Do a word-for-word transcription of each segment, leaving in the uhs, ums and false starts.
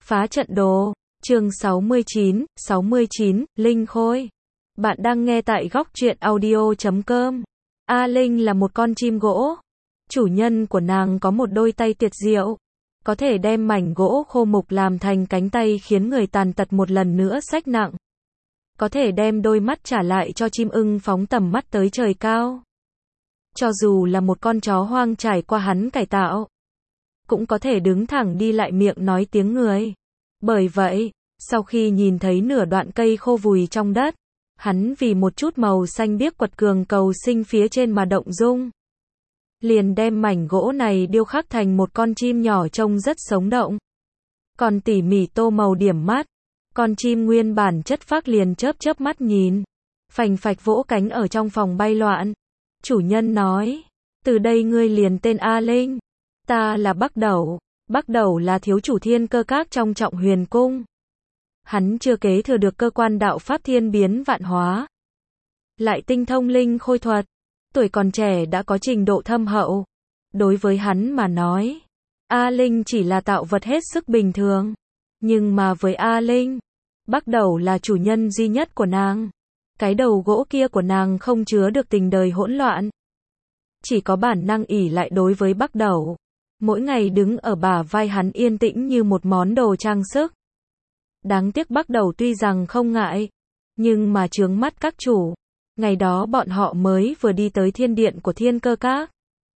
Phá trận đồ, chương sáu mươi chín, sáu mươi chín, Linh Khôi. Bạn đang nghe tại góc truyện audio chấm com. A Linh là một con chim gỗ. Chủ nhân của nàng có một đôi tay tuyệt diệu. Có thể đem mảnh gỗ khô mục làm thành cánh tay khiến người tàn tật một lần nữa xách nặng. Có thể đem đôi mắt trả lại cho chim ưng phóng tầm mắt tới trời cao. Cho dù là một con chó hoang trải qua hắn cải tạo, cũng có thể đứng thẳng đi lại miệng nói tiếng người. Bởi vậy, sau khi nhìn thấy nửa đoạn cây khô vùi trong đất, hắn vì một chút màu xanh biếc quật cường cầu sinh phía trên mà động dung. Liền đem mảnh gỗ này điêu khắc thành một con chim nhỏ trông rất sống động. Còn tỉ mỉ tô màu điểm mắt, con chim nguyên bản chất phác liền chớp chớp mắt nhìn, phành phạch vỗ cánh ở trong phòng bay loạn. Chủ nhân nói, từ đây ngươi liền tên A Linh. Ta là Bắc Đẩu. Bắc Đẩu là thiếu chủ Thiên Cơ Các trong Trọng Huyền Cung. Hắn chưa kế thừa được cơ quan đạo pháp thiên biến vạn hóa, lại tinh thông linh khôi thuật, tuổi còn trẻ đã có trình độ thâm hậu. Đối với hắn mà nói, A Linh chỉ là tạo vật hết sức bình thường. Nhưng mà với A Linh, Bắc Đẩu là chủ nhân duy nhất của nàng. Cái đầu gỗ kia của nàng không chứa được tình đời hỗn loạn, chỉ có bản năng ỷ lại đối với Bắc Đẩu. Mỗi ngày đứng ở bả vai hắn yên tĩnh như một món đồ trang sức. Đáng tiếc Bắc Đẩu tuy rằng không ngại, nhưng mà chướng mắt các chủ. Ngày đó bọn họ mới vừa đi tới thiên điện của Thiên Cơ Các,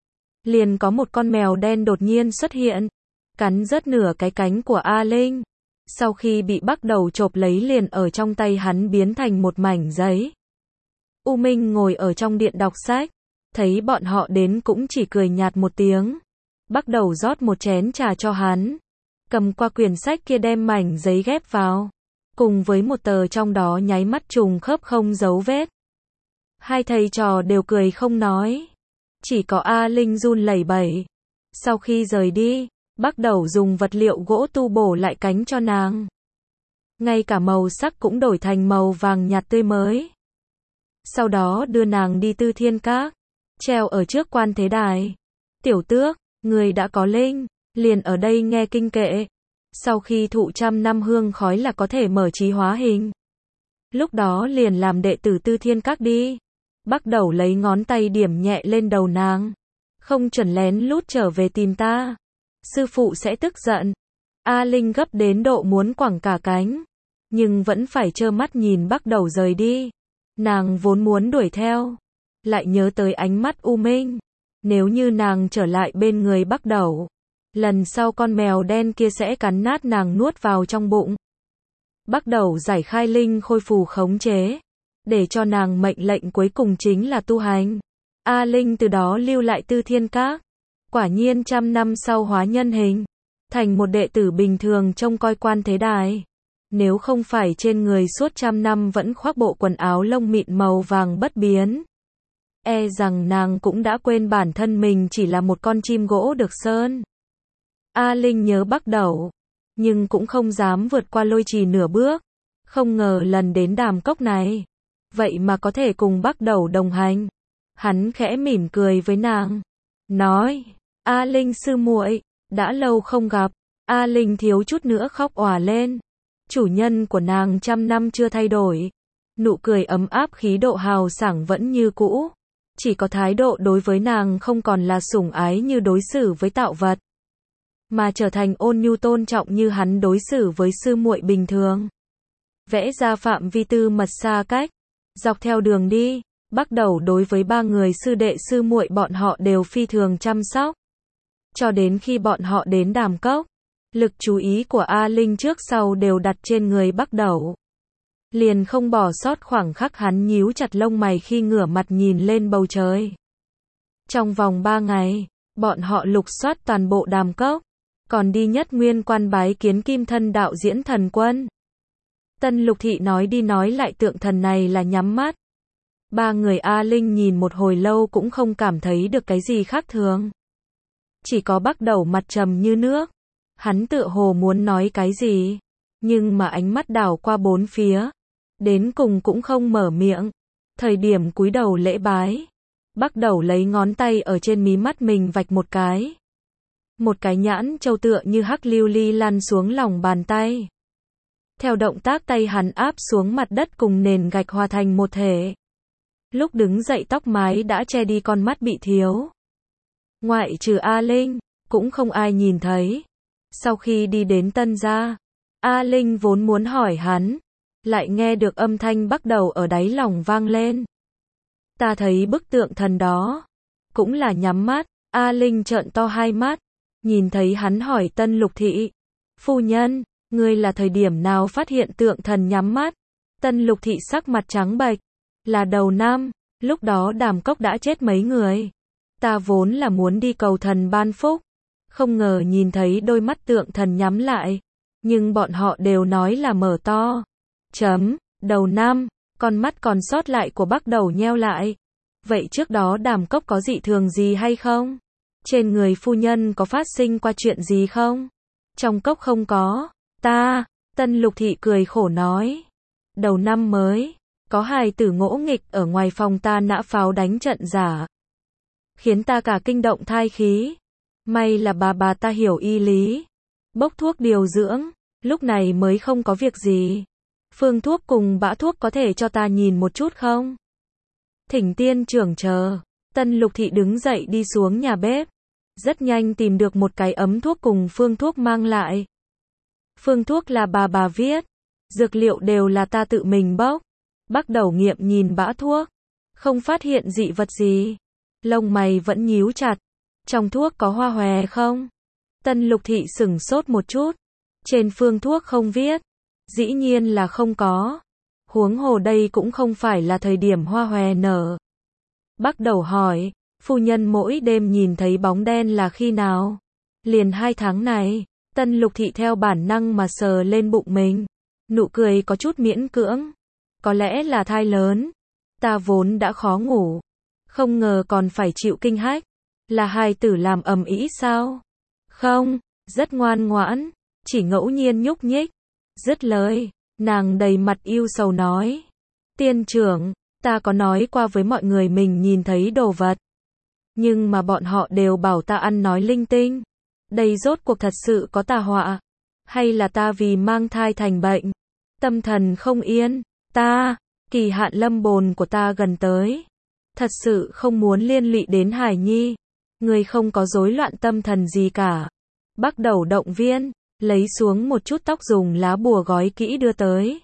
liền có một con mèo đen đột nhiên xuất hiện, cắn rớt nửa cái cánh của A Linh. Sau khi bị Bắc Đẩu chộp lấy liền ở trong tay hắn biến thành một mảnh giấy. U Minh ngồi ở trong điện đọc sách, thấy bọn họ đến cũng chỉ cười nhạt một tiếng. Bắc Đẩu rót một chén trà cho hắn, cầm qua quyển sách kia đem mảnh giấy ghép vào, cùng với một tờ trong đó nháy mắt trùng khớp không dấu vết. Hai thầy trò đều cười không nói, chỉ có A Linh run lẩy bẩy. Sau khi rời đi, Bắc Đẩu dùng vật liệu gỗ tu bổ lại cánh cho nàng, ngay cả màu sắc cũng đổi thành màu vàng nhạt tươi mới. Sau đó đưa nàng đi Tư Thiên Các, treo ở trước quan thế đài. Tiểu tước, người đã có linh, liền ở đây nghe kinh kệ. Sau khi thụ trăm năm hương khói là có thể mở trí hóa hình. Lúc đó liền làm đệ tử Tư Thiên Các đi. Bắc Đẩu lấy ngón tay điểm nhẹ lên đầu nàng. Không chuẩn lén lút trở về tìm ta, sư phụ sẽ tức giận. A Linh gấp đến độ muốn quẳng cả cánh, nhưng vẫn phải trơ mắt nhìn Bắc Đẩu rời đi. Nàng vốn muốn đuổi theo, lại nhớ tới ánh mắt U Minh. Nếu như nàng trở lại bên người Bắc Đẩu, lần sau con mèo đen kia sẽ cắn nát nàng nuốt vào trong bụng. Bắc Đẩu giải khai linh khôi phù khống chế, để cho nàng mệnh lệnh cuối cùng chính là tu hành. A Linh từ đó lưu lại Tư Thiên Các. Quả nhiên trăm năm sau hóa nhân hình, thành một đệ tử bình thường trông coi quan thế đài. Nếu không phải trên người suốt trăm năm vẫn khoác bộ quần áo lông mịn màu vàng bất biến, e rằng nàng cũng đã quên bản thân mình chỉ là một con chim gỗ được sơn. A Linh nhớ Bắc Đẩu, nhưng cũng không dám vượt qua lôi trì nửa bước. Không ngờ lần đến đàm cốc này, vậy mà có thể cùng Bắc Đẩu đồng hành. Hắn khẽ mỉm cười với nàng, nói, A Linh sư muội, đã lâu không gặp. A Linh thiếu chút nữa khóc òa lên. Chủ nhân của nàng trăm năm chưa thay đổi, nụ cười ấm áp khí độ hào sảng vẫn như cũ. Chỉ có thái độ đối với nàng không còn là sủng ái như đối xử với tạo vật, mà trở thành ôn nhu tôn trọng như hắn đối xử với sư muội bình thường. Vẽ ra phạm vi tư mật xa cách, dọc theo đường đi, Bắc Đẩu đối với ba người sư đệ sư muội bọn họ đều phi thường chăm sóc. Cho đến khi bọn họ đến đàm cốc, lực chú ý của A Linh trước sau đều đặt trên người Bắc Đẩu. Liền không bỏ sót khoảng khắc hắn nhíu chặt lông mày khi ngửa mặt nhìn lên bầu trời. Trong vòng ba ngày, bọn họ lục soát toàn bộ đàm cốc, còn đi Nhất Nguyên quan bái kiến Kim Thân đạo diễn thần quân. Tân Lục Thị nói đi nói lại tượng thần này là nhắm mắt. Ba người A Linh nhìn một hồi lâu cũng không cảm thấy được cái gì khác thường. Chỉ có Bắc Đẩu mặt trầm như nước. Hắn tựa hồ muốn nói cái gì, nhưng mà ánh mắt đảo qua bốn phía, đến cùng cũng không mở miệng. Thời điểm cúi đầu lễ bái, Bắc Đẩu lấy ngón tay ở trên mí mắt mình vạch một cái. Một cái nhãn châu tựa như hắc lưu ly lăn xuống lòng bàn tay. Theo động tác tay hắn áp xuống mặt đất cùng nền gạch hòa thành một thể. Lúc đứng dậy tóc mái đã che đi con mắt bị thiếu. Ngoại trừ A Linh, cũng không ai nhìn thấy. Sau khi đi đến Tân gia, A Linh vốn muốn hỏi hắn, lại nghe được âm thanh bắt đầu ở đáy lòng vang lên. Ta thấy bức tượng thần đó, cũng là nhắm mắt. A Linh trợn to hai mắt, nhìn thấy hắn hỏi Tân Lục Thị, phu nhân, ngươi là thời điểm nào phát hiện tượng thần nhắm mắt? Tân Lục Thị sắc mặt trắng bệch, là đầu năm, lúc đó Đàm Cốc đã chết mấy người. Ta vốn là muốn đi cầu thần ban phúc, không ngờ nhìn thấy đôi mắt tượng thần nhắm lại, nhưng bọn họ đều nói là mở to. Chấm, đầu năm, con mắt còn sót lại của Bắc Đầu nheo lại. Vậy trước đó Đàm Cốc có dị thường gì hay không? Trên người phu nhân có phát sinh qua chuyện gì không? Trong cốc không có. Ta, Tân Lục Thị cười khổ nói. Đầu năm mới, có hài tử ngỗ nghịch ở ngoài phòng ta nã pháo đánh trận giả. Khiến ta cả kinh động thai khí. May là bà bà ta hiểu y lý. Bốc thuốc điều dưỡng, lúc này mới không có việc gì. Phương thuốc cùng bã thuốc có thể cho ta nhìn một chút không? Thỉnh tiên trưởng chờ. Tân Lục Thị đứng dậy đi xuống nhà bếp. Rất nhanh tìm được một cái ấm thuốc cùng phương thuốc mang lại. Phương thuốc là bà bà viết. Dược liệu đều là ta tự mình bốc. Bắt đầu nghiệm nhìn bã thuốc. Không phát hiện dị vật gì. Lông mày vẫn nhíu chặt. Trong thuốc có hoa hòe không? Tân Lục Thị sửng sốt một chút. Trên phương thuốc không viết. Dĩ nhiên là không có. Huống hồ đây cũng không phải là thời điểm hoa hòe nở. Bắt đầu hỏi, phu nhân mỗi đêm nhìn thấy bóng đen là khi nào? Liền hai tháng này. Tân Lục Thị theo bản năng mà sờ lên bụng mình. Nụ cười có chút miễn cưỡng. Có lẽ là thai lớn. Ta vốn đã khó ngủ. Không ngờ còn phải chịu kinh hách. Là hài tử làm ầm ĩ sao? Không, rất ngoan ngoãn. Chỉ ngẫu nhiên nhúc nhích. Dứt lời, nàng đầy mặt yêu sầu nói. Tiên trưởng, ta có nói qua với mọi người mình nhìn thấy đồ vật. Nhưng mà bọn họ đều bảo ta ăn nói linh tinh. Đây rốt cuộc thật sự có tà họa. Hay là ta vì mang thai thành bệnh. Tâm thần không yên. Ta, kỳ hạn lâm bồn của ta gần tới. Thật sự không muốn liên lụy đến Hải Nhi. Người không có rối loạn tâm thần gì cả. Bắt đầu động viên. Lấy xuống một chút tóc dùng lá bùa gói kỹ đưa tới.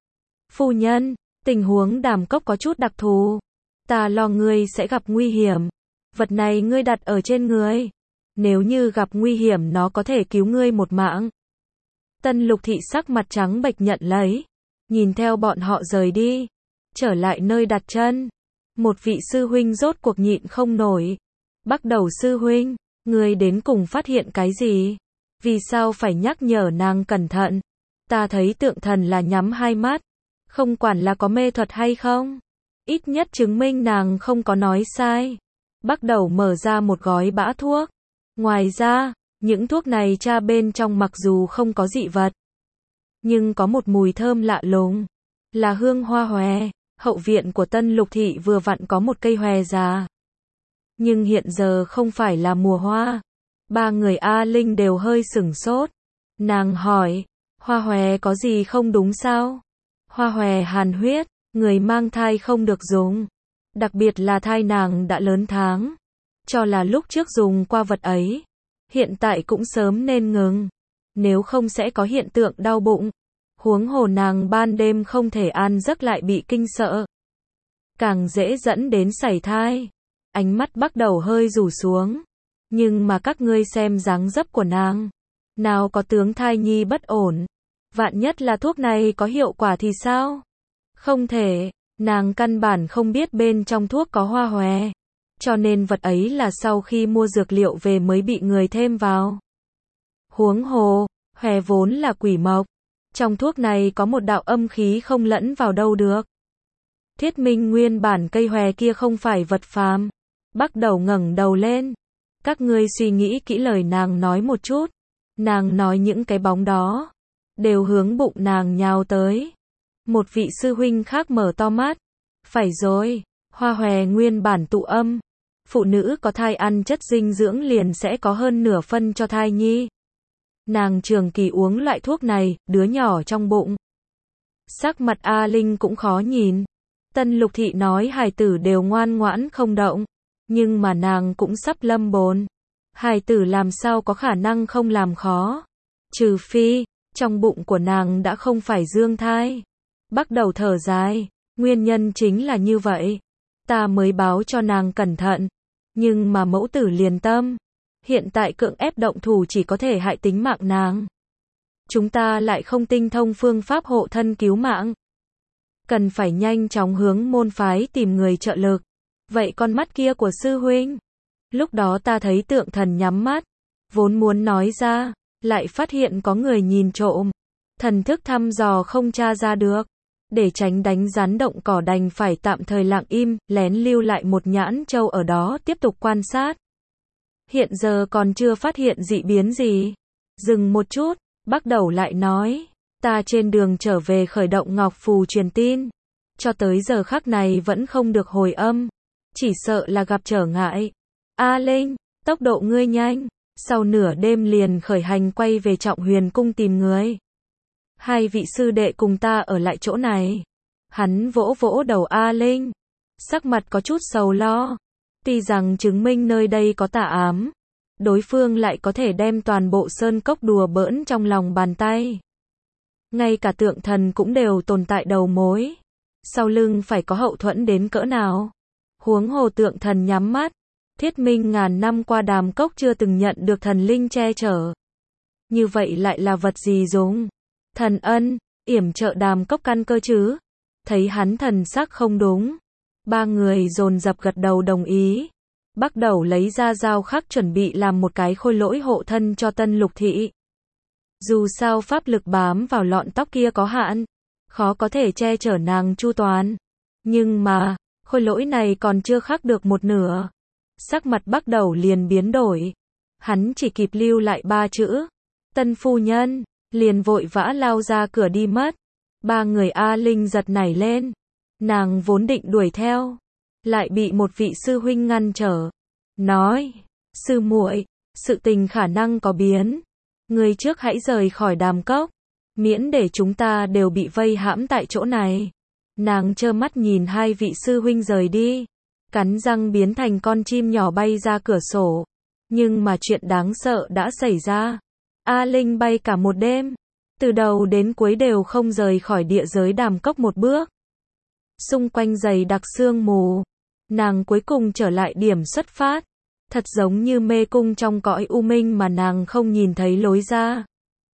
Phu nhân, tình huống Đàm Cốc có chút đặc thù. Ta lo ngươi sẽ gặp nguy hiểm. Vật này ngươi đặt ở trên người. Nếu như gặp nguy hiểm nó có thể cứu ngươi một mạng. Tân Lục Thị sắc mặt trắng bệch nhận lấy. Nhìn theo bọn họ rời đi. Trở lại nơi đặt chân. Một vị sư huynh rốt cuộc nhịn không nổi. Bắt đầu sư huynh, ngươi đến cùng phát hiện cái gì? Vì sao phải nhắc nhở nàng cẩn thận? Ta thấy tượng thần là nhắm hai mắt. Không quản là có mê thuật hay không. Ít nhất chứng minh nàng không có nói sai. Bắt đầu mở ra một gói bã thuốc. Ngoài ra, những thuốc này tra bên trong mặc dù không có dị vật. Nhưng có một mùi thơm lạ lùng. Là hương hoa hòe. Hậu viện của Tân Lục Thị vừa vặn có một cây hòe già. Nhưng hiện giờ không phải là mùa hoa. Ba người A Linh đều hơi sửng sốt. Nàng hỏi, hoa hòe có gì không đúng sao? Hoa hòe hàn huyết, người mang thai không được dùng. Đặc biệt là thai nàng đã lớn tháng. Cho là lúc trước dùng qua vật ấy. Hiện tại cũng sớm nên ngừng. Nếu không sẽ có hiện tượng đau bụng. Huống hồ nàng ban đêm không thể an giấc lại bị kinh sợ. Càng dễ dẫn đến sảy thai. Ánh mắt bắt đầu hơi rủ xuống. Nhưng mà các ngươi xem dáng dấp của nàng. Nào có tướng thai nhi bất ổn. Vạn nhất là thuốc này có hiệu quả thì sao? Không thể, nàng căn bản không biết bên trong thuốc có hoa hòe. Cho nên vật ấy là sau khi mua dược liệu về mới bị người thêm vào. Huống hồ, hòe vốn là quỷ mộc. Trong thuốc này có một đạo âm khí không lẫn vào đâu được. Thiết minh nguyên bản cây hòe kia không phải vật phàm. Bắt đầu ngẩng đầu lên. Các ngươi suy nghĩ kỹ lời nàng nói một chút. Nàng nói những cái bóng đó. Đều hướng bụng nàng nhào tới. Một vị sư huynh khác mở to mắt. Phải rồi, hoa hòe nguyên bản tụ âm. phụ nữ có thai ăn chất dinh dưỡng liền sẽ có hơn nửa phân cho thai nhi. Nàng trường kỳ uống loại thuốc này, đứa nhỏ trong bụng. Sắc mặt A Linh cũng khó nhìn. Tân Lục Thị nói hài tử đều ngoan ngoãn không động, nhưng mà nàng cũng sắp lâm bồn. Hài tử làm sao có khả năng không làm khó. Trừ phi, trong bụng của nàng đã không phải dương thai. Bắt đầu thở dài, nguyên nhân chính là như vậy. Ta mới báo cho nàng cẩn thận, nhưng mà mẫu tử liền tâm. Hiện tại cưỡng ép động thủ chỉ có thể hại tính mạng nàng. Chúng ta lại không tinh thông phương pháp hộ thân cứu mạng. Cần phải nhanh chóng hướng môn phái tìm người trợ lực. Vậy con mắt kia của sư huynh? Lúc đó ta thấy Tượng Thần nhắm mắt, vốn muốn nói ra, lại phát hiện có người nhìn trộm. Thần thức thăm dò không tra ra được. Để tránh đánh rắn động cỏ đành phải tạm thời lặng im, lén lưu lại một nhãn châu ở đó tiếp tục quan sát. Hiện giờ còn chưa phát hiện dị biến gì. Dừng một chút, Bắc Đầu lại nói, ta trên đường trở về khởi động ngọc phù truyền tin. Cho tới giờ khắc này vẫn không được hồi âm. Chỉ sợ là gặp trở ngại. A Linh, tốc độ ngươi nhanh. Sau nửa đêm liền khởi hành quay về Trọng Huyền Cung tìm người. Hai vị sư đệ cùng ta ở lại chỗ này. Hắn vỗ vỗ đầu A Linh. Sắc mặt có chút sầu lo. Tuy rằng chứng minh nơi đây có tà ám, đối phương lại có thể đem toàn bộ sơn cốc đùa bỡn trong lòng bàn tay. Ngay cả Tượng Thần cũng đều tồn tại đầu mối. Sau lưng phải có hậu thuẫn đến cỡ nào. Huống hồ Tượng Thần nhắm mắt. Thiết minh ngàn năm qua Đàm Cốc chưa từng nhận được thần linh che chở. Như vậy lại là vật gì dùng? Thần ân, yểm trợ Đàm Cốc căn cơ chứ? Thấy hắn thần sắc không đúng. Ba người dồn dập gật đầu đồng ý. Bắt đầu lấy ra dao khắc chuẩn bị làm một cái khôi lỗi hộ thân cho Tân Lục Thị. Dù sao pháp lực bám vào lọn tóc kia có hạn, khó có thể che chở nàng chu toàn. Nhưng mà, khôi lỗi này còn chưa khắc được một nửa. Sắc mặt Bắt Đầu liền biến đổi. Hắn chỉ kịp lưu lại ba chữ. Tân phu nhân, liền vội vã lao ra cửa đi mất. Ba người A Linh giật nảy lên. Nàng vốn định đuổi theo, lại bị một vị sư huynh ngăn trở. Nói, sư muội, sự tình khả năng có biến. Người trước hãy rời khỏi Đàm Cốc, miễn để chúng ta đều bị vây hãm tại chỗ này. Nàng trơ mắt nhìn hai vị sư huynh rời đi, cắn răng biến thành con chim nhỏ bay ra cửa sổ. Nhưng mà chuyện đáng sợ đã xảy ra. A Linh bay cả một đêm, từ đầu đến cuối đều không rời khỏi địa giới Đàm Cốc một bước. Xung quanh dày đặc sương mù, nàng cuối cùng trở lại điểm xuất phát. Thật giống như mê cung trong cõi u minh mà nàng không nhìn thấy lối ra.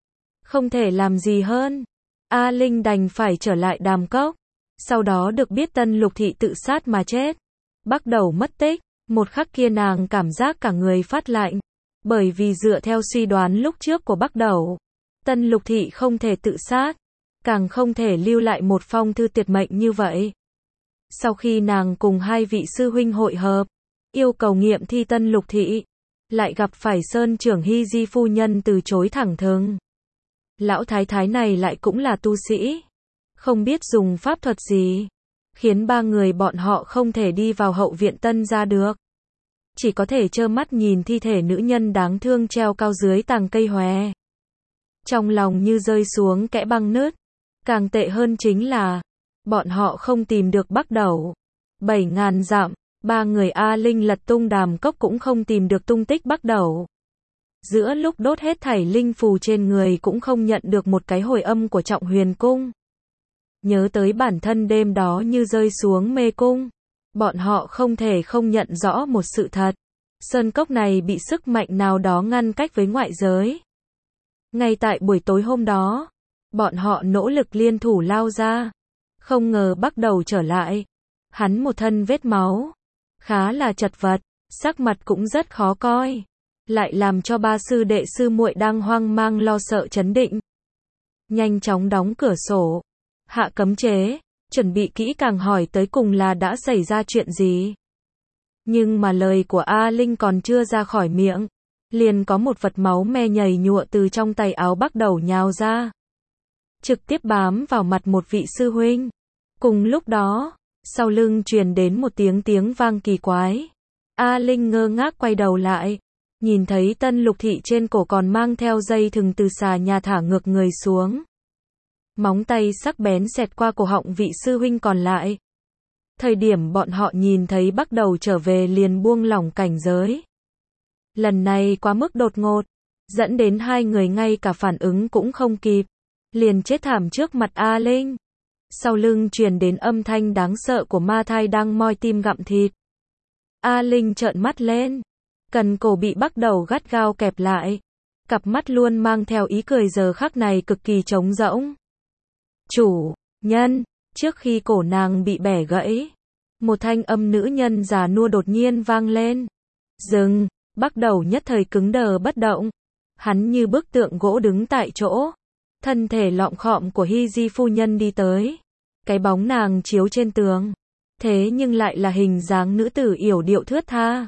Không thể làm gì hơn. A Linh đành phải trở lại Đàm Cốc. Sau đó được biết Tân Lục Thị tự sát mà chết. Bắt đầu mất tích. Một khắc kia nàng cảm giác cả người phát lạnh. Bởi vì dựa theo suy đoán lúc trước của Bắt Đầu, Tân Lục Thị không thể tự sát, càng không thể lưu lại một phong thư tuyệt mệnh như vậy. Sau khi nàng cùng hai vị sư huynh hội hợp, yêu cầu nghiệm thi Tân Lục Thị, lại gặp phải Sơn trưởng Hy Di phu nhân từ chối thẳng thừng. Lão thái thái này lại cũng là tu sĩ, không biết dùng pháp thuật gì, khiến ba người bọn họ không thể đi vào hậu viện Tân gia được. Chỉ có thể trơ mắt nhìn thi thể nữ nhân đáng thương treo cao dưới tàng cây hòe. Trong lòng như rơi xuống kẽ băng nứt. Càng tệ hơn chính là, bọn họ không tìm được Bắt Đầu. Bảy ngàn dặm, ba người A Linh lật tung Đàm Cốc cũng không tìm được tung tích Bắt Đầu. Giữa lúc đốt hết thảy linh phù trên người cũng không nhận được một cái hồi âm của Trọng Huyền Cung. Nhớ tới bản thân đêm đó như rơi xuống mê cung. Bọn họ không thể không nhận rõ một sự thật. Sơn cốc này bị sức mạnh nào đó ngăn cách với ngoại giới. Ngay tại buổi tối hôm đó, bọn họ nỗ lực liên thủ lao ra. Không ngờ Bắt Đầu trở lại. Hắn một thân vết máu, khá là chật vật, sắc mặt cũng rất khó coi. Lại làm cho ba sư đệ sư muội đang hoang mang lo sợ chấn định. Nhanh chóng đóng cửa sổ, hạ cấm chế, chuẩn bị kỹ càng hỏi tới cùng là đã xảy ra chuyện gì. Nhưng mà lời của A Linh còn chưa ra khỏi miệng, liền có một vật máu me nhầy nhụa từ trong tay áo Bắt Đầu nhào ra, trực tiếp bám vào mặt một vị sư huynh. Cùng lúc đó, sau lưng truyền đến một tiếng tiếng vang kỳ quái. A Linh ngơ ngác quay đầu lại. Nhìn thấy Tân Lục Thị trên cổ còn mang theo dây thừng từ xà nhà thả ngược người xuống. Móng tay sắc bén xẹt qua cổ họng vị sư huynh còn lại. Thời điểm bọn họ nhìn thấy bắt đầu trở về liền buông lỏng cảnh giới. Lần này quá mức đột ngột, dẫn đến hai người ngay cả phản ứng cũng không kịp. Liền chết thảm trước mặt A Linh. Sau lưng truyền đến âm thanh đáng sợ của ma thai đang moi tim gặm thịt. A Linh trợn mắt lên. Cần cổ bị bắt đầu gắt gao kẹp lại. Cặp mắt luôn mang theo ý cười giờ khắc này cực kỳ trống rỗng. Chủ nhân, trước khi cổ nàng bị bẻ gãy, một thanh âm nữ nhân già nua đột nhiên vang lên. Dừng, bắt đầu nhất thời cứng đờ bất động. Hắn như bức tượng gỗ đứng tại chỗ. Thân thể lọm khọm của Hy Di phu nhân đi tới. Cái bóng nàng chiếu trên tường. Thế nhưng lại là hình dáng nữ tử yểu điệu thướt tha.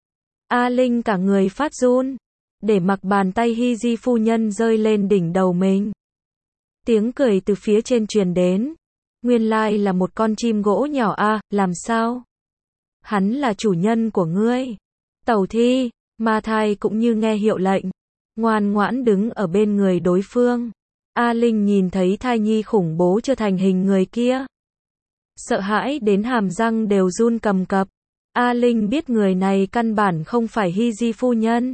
A Linh cả người phát run. Để mặc bàn tay Hy Di phu nhân rơi lên đỉnh đầu mình. Tiếng cười từ phía trên truyền đến. Nguyên lai là một con chim gỗ nhỏ a, à, làm sao? Hắn là chủ nhân của ngươi. Tẩu Thi, ma thai cũng như nghe hiệu lệnh. Ngoan ngoãn đứng ở bên người đối phương. A Linh nhìn thấy thai nhi khủng bố chưa thành hình người kia. Sợ hãi đến hàm răng đều run cầm cập. A Linh biết người này căn bản không phải Hy Di phu nhân.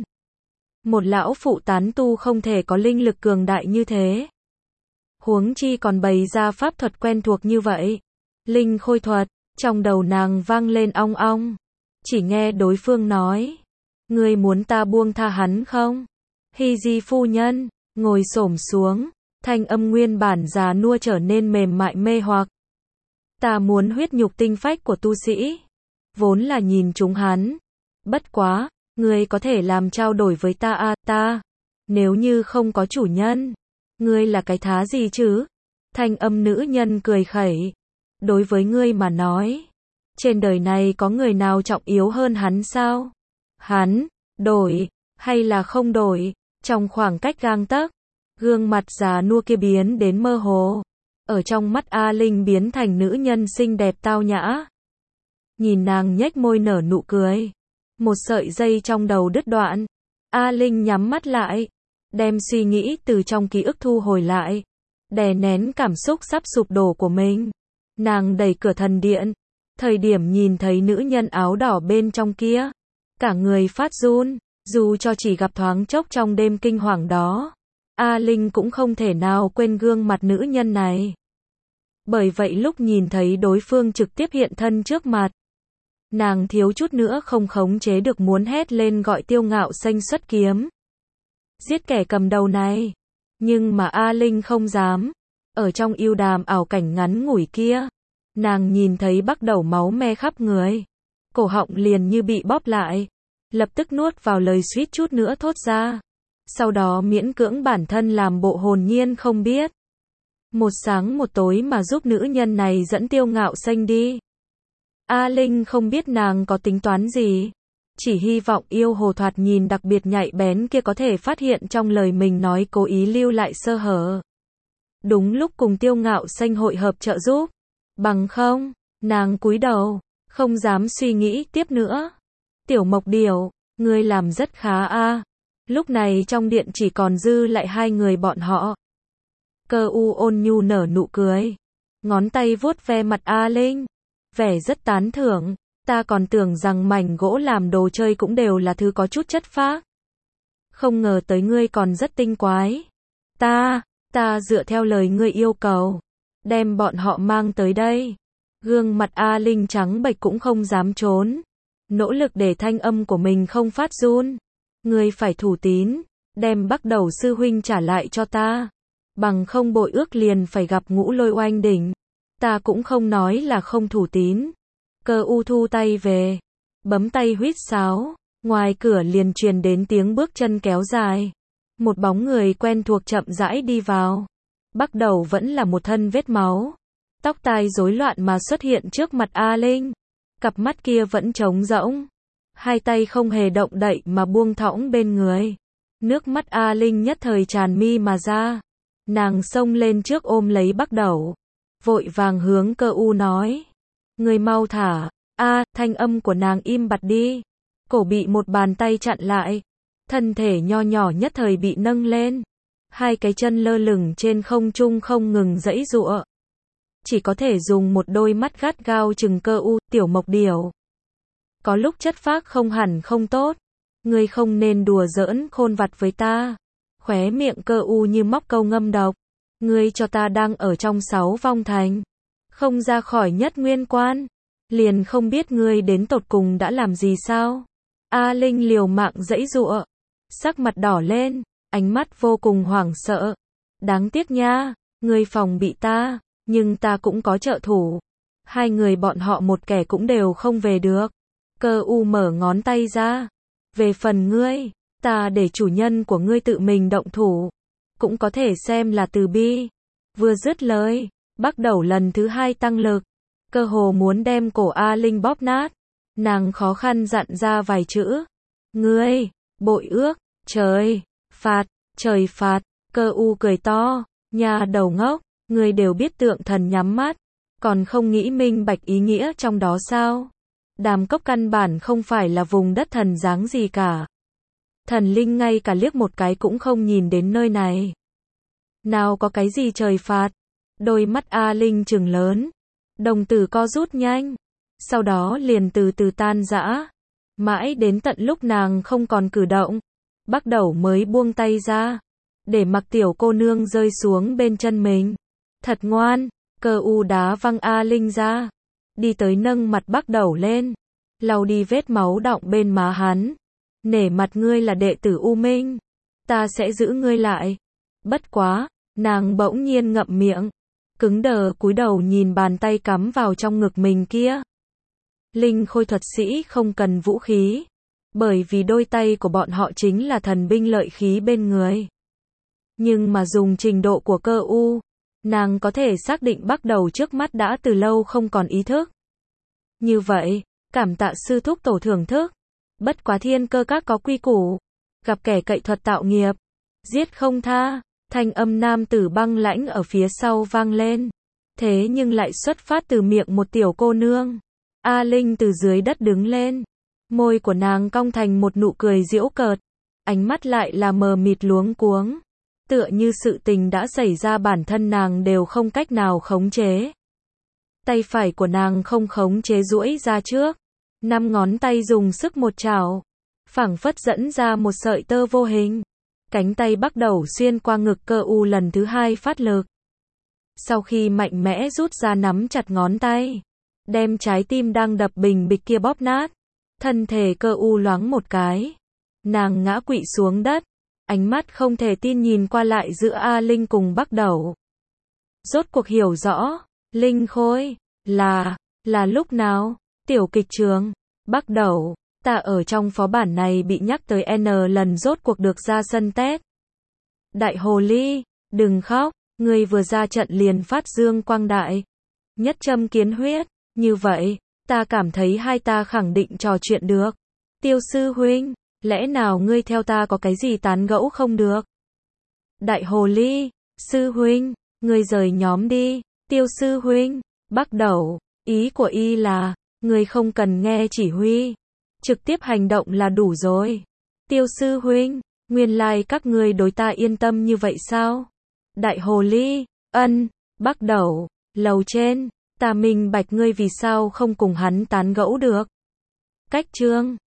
Một lão phụ tán tu không thể có linh lực cường đại như thế. Huống chi còn bày ra pháp thuật quen thuộc như vậy. Linh khôi thuật, trong đầu nàng vang lên ong ong. Chỉ nghe đối phương nói. Ngươi muốn ta buông tha hắn không? Hy Di phu nhân, ngồi xổm xuống. Thanh âm nguyên bản già nua trở nên mềm mại mê hoặc. Ta muốn huyết nhục tinh phách của tu sĩ. Vốn là nhìn chúng hắn. Bất quá, ngươi có thể làm trao đổi với ta à, ta. Nếu như không có chủ nhân. Ngươi là cái thá gì chứ? Thanh âm nữ nhân cười khẩy. Đối với ngươi mà nói. Trên đời này có người nào trọng yếu hơn hắn sao? Hắn, đổi, hay là không đổi? Trong khoảng cách gang tấc. Gương mặt già nua kia biến đến mơ hồ. Ở trong mắt A Linh biến thành nữ nhân xinh đẹp tao nhã. Nhìn nàng nhếch môi nở nụ cười. Một sợi dây trong đầu đứt đoạn. A Linh nhắm mắt lại. Đem suy nghĩ từ trong ký ức thu hồi lại. Đè nén cảm xúc sắp sụp đổ của mình. Nàng đẩy cửa thần điện. Thời điểm nhìn thấy nữ nhân áo đỏ bên trong kia. Cả người phát run. Dù cho chỉ gặp thoáng chốc trong đêm kinh hoàng đó. A Linh cũng không thể nào quên gương mặt nữ nhân này. Bởi vậy lúc nhìn thấy đối phương trực tiếp hiện thân trước mặt. Nàng thiếu chút nữa không khống chế được muốn hét lên gọi Tiêu Ngạo Xanh xuất kiếm. Giết kẻ cầm đầu này. Nhưng mà A Linh không dám. Ở trong yêu đàm ảo cảnh ngắn ngủi kia. Nàng nhìn thấy bắt đầu máu me khắp người. Cổ họng liền như bị bóp lại. Lập tức nuốt vào lời suýt chút nữa thốt ra. Sau đó miễn cưỡng bản thân làm bộ hồn nhiên không biết. Một sáng một tối mà giúp nữ nhân này dẫn Tiêu Ngạo Xanh đi. A Linh không biết nàng có tính toán gì. Chỉ hy vọng yêu hồ thoạt nhìn đặc biệt nhạy bén kia có thể phát hiện trong lời mình nói cố ý lưu lại sơ hở. Đúng lúc cùng Tiêu Ngạo Xanh hội hợp trợ giúp. Bằng không, nàng cúi đầu, không dám suy nghĩ tiếp nữa. Tiểu Mộc Điểu, ngươi làm rất khá a. Lúc này trong điện chỉ còn dư lại hai người bọn họ. Cơ u ôn nhu nở nụ cười. Ngón tay vuốt ve mặt A Linh. Vẻ rất tán thưởng. Ta còn tưởng rằng mảnh gỗ làm đồ chơi cũng đều là thứ có chút chất phác. Không ngờ tới ngươi còn rất tinh quái. Ta, ta dựa theo lời ngươi yêu cầu. Đem bọn họ mang tới đây. Gương mặt A Linh trắng bệch cũng không dám trốn. Nỗ lực để thanh âm của mình không phát run. Ngươi phải thủ tín. Đem bắt đầu sư huynh trả lại cho ta. Bằng không bội ước liền phải gặp Ngũ Lôi Oanh đỉnh. Ta cũng không nói là không thủ tín. Cơ u thu tay về. Bấm tay huýt sáo. Ngoài cửa liền truyền đến tiếng bước chân kéo dài. Một bóng người quen thuộc chậm rãi đi vào. Bắt đầu vẫn là một thân vết máu. Tóc tai rối loạn mà xuất hiện trước mặt A Linh. Cặp mắt kia vẫn trống rỗng. Hai tay không hề động đậy mà buông thõng bên người. Nước mắt A Linh nhất thời tràn mi mà ra. Nàng xông lên trước ôm lấy bắt đầu. Vội vàng hướng cơ u nói. Người mau thả. A, thanh âm của nàng im bặt đi. cổ bị một bàn tay chặn lại. Thân thể nho nhỏ nhất thời bị nâng lên. Hai cái chân lơ lửng trên không trung không ngừng giãy giụa. Chỉ có thể dùng một đôi mắt gắt gao chừng Cơ U, tiểu mộc điểu. Có lúc chất phác không hẳn không tốt. Ngươi không nên đùa giỡn khôn vặt với ta. Khóe miệng Cơ U như móc câu ngâm độc. Ngươi cho ta đang ở trong sáu vong thành. Không ra khỏi nhất nguyên quan. Liền không biết ngươi đến tột cùng đã làm gì sao? A Linh liều mạng giãy giụa. Sắc mặt đỏ lên. Ánh mắt vô cùng hoảng sợ. Đáng tiếc nha. Ngươi phòng bị ta. Nhưng ta cũng có trợ thủ. Hai người bọn họ một kẻ cũng đều không về được. Cơ U mở ngón tay ra. Về phần ngươi, ta để chủ nhân của ngươi tự mình động thủ. Cũng có thể xem là từ bi. Vừa dứt lời, Bắc Đẩu lần thứ hai tăng lực. Cơ hồ muốn đem cổ A Linh bóp nát. Nàng khó khăn dặn ra vài chữ. Ngươi, bội ước, trời, phạt, trời phạt. Cơ U cười to. Nhà đầu ngốc, ngươi đều biết tượng thần nhắm mắt. Còn không nghĩ minh bạch ý nghĩa trong đó sao? Đàm Cốc căn bản không phải là vùng đất thần dáng gì cả. Thần linh ngay cả liếc một cái cũng không nhìn đến nơi này. Nào có cái gì trời phạt. Đôi mắt A Linh trừng lớn. Đồng tử co rút nhanh. Sau đó liền từ từ tan rã. Mãi đến tận lúc nàng không còn cử động. Bắc Đẩu mới buông tay ra. Để mặc tiểu cô nương rơi xuống bên chân mình. Thật ngoan. Cơ U đá văng A Linh ra. Đi tới nâng mặt Bắc Đẩu lên. Lau đi vết máu đọng bên má hắn. Nể mặt ngươi là đệ tử U Minh. Ta sẽ giữ ngươi lại. Bất quá. Nàng bỗng nhiên ngậm miệng. Cứng đờ cúi đầu nhìn bàn tay cắm vào trong ngực mình kia. Linh khôi thuật sĩ không cần vũ khí. Bởi vì đôi tay của bọn họ chính là thần binh lợi khí bên người. Nhưng mà dùng trình độ của Cơ U. Nàng có thể xác định Bắc Đẩu trước mắt đã từ lâu không còn ý thức. Như vậy, cảm tạ sư thúc tổ thưởng thức. Bất quá Thiên Cơ các có quy củ. Gặp kẻ cậy thuật tạo nghiệp. Giết không tha. Thanh âm nam tử băng lãnh ở phía sau vang lên. Thế nhưng lại xuất phát từ miệng một tiểu cô nương. A Linh từ dưới đất đứng lên. Môi của nàng cong thành một nụ cười giễu cợt. Ánh mắt lại là mờ mịt luống cuống. Tựa như sự tình đã xảy ra bản thân nàng đều không cách nào khống chế. Tay phải của nàng không khống chế duỗi ra trước. Năm ngón tay dùng sức một chảo. Phảng phất dẫn ra một sợi tơ vô hình. Cánh tay Bắc Đẩu xuyên qua ngực Cơ U lần thứ hai phát lực. Sau khi mạnh mẽ rút ra nắm chặt ngón tay. Đem trái tim đang đập bình bịch kia bóp nát. Thân thể Cơ U loáng một cái. Nàng ngã quỵ xuống đất. Ánh mắt không thể tin nhìn qua lại giữa A Linh cùng Bắc Đẩu. Rốt cuộc hiểu rõ. Linh khôi. Là. Là lúc nào? Tiểu kịch trường. Bắc Đẩu. Ta ở trong phó bản này bị nhắc tới N lần rốt cuộc được ra sân test. Đại hồ ly. Đừng khóc. Ngươi vừa ra trận liền phát dương quang đại. Nhất châm kiến huyết. Như vậy. Ta cảm thấy hai ta khẳng định trò chuyện được. Tiêu sư huynh. Lẽ nào ngươi theo ta có cái gì tán gẫu không được? Đại hồ ly. Sư huynh. Ngươi rời nhóm đi. Tiêu sư huynh. Bắc Đẩu. Ý của y là. Ngươi không cần nghe chỉ huy. Trực tiếp hành động là đủ rồi. Tiêu sư huynh. Nguyên lai các ngươi đối ta yên tâm như vậy sao? Đại hồ ly. Ân. Bắc Đẩu. Lầu trên. Ta minh bạch ngươi vì sao không cùng hắn tán gẫu được. Cách chương.